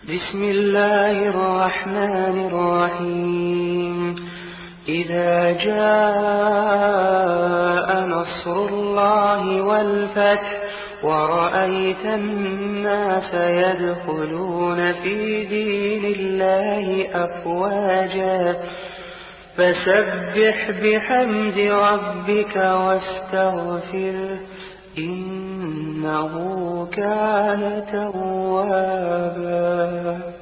بسم الله الرحمن الرحيم إذا جاء نصر الله والفتح ورأيت الناس يدخلون في دين الله أفواجا فسبح بحمد ربك واستغفره إنه كان توابا.